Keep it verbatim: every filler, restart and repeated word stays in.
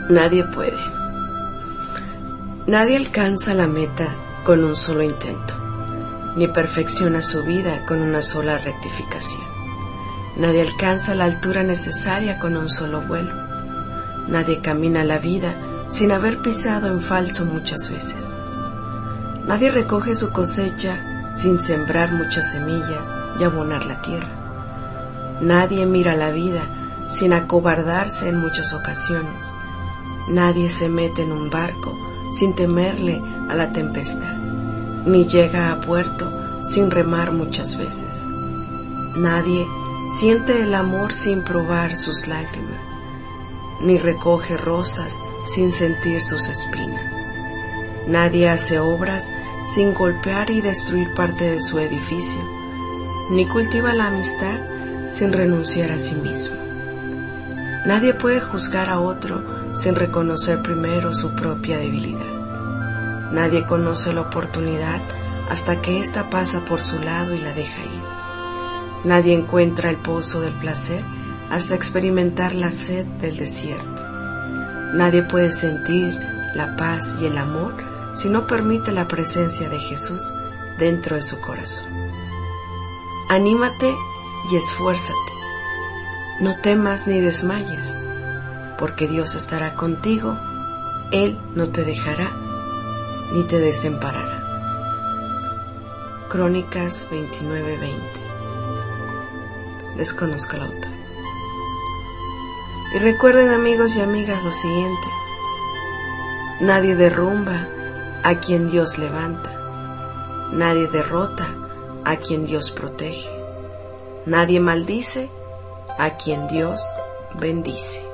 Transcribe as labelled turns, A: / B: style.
A: Nadie puede. Nadie alcanza la meta con un solo intento, ni perfecciona su vida con una sola rectificación. Nadie alcanza la altura necesaria con un solo vuelo. Nadie camina la vida sin haber pisado en falso muchas veces. Nadie recoge su cosecha sin sembrar muchas semillas y abonar la tierra. Nadie mira la vida sin acobardarse en muchas ocasiones. Nadie se mete en un barco sin temerle a la tempestad, ni llega a puerto sin remar muchas veces. Nadie siente el amor sin probar sus lágrimas, ni recoge rosas sin sentir sus espinas. Nadie hace obras sin golpear y destruir parte de su edificio, ni cultiva la amistad sin renunciar a sí mismo. Nadie puede juzgar a otro sin reconocer primero su propia debilidad. Nadie conoce la oportunidad hasta que ésta pasa por su lado y la deja ir. Nadie encuentra el pozo del placer hasta experimentar la sed del desierto. Nadie puede sentir la paz y el amor si no permite la presencia de Jesús dentro de su corazón. Anímate y esfuérzate. No temas ni desmayes, porque Dios estará contigo. Él no te dejará ni te desamparará. Crónicas veintinueve veinte. Desconozco el autor. Y recuerden, amigos y amigas, lo siguiente: nadie derrumba a quien Dios levanta, nadie derrota a quien Dios protege, nadie maldice a quien Dios bendice.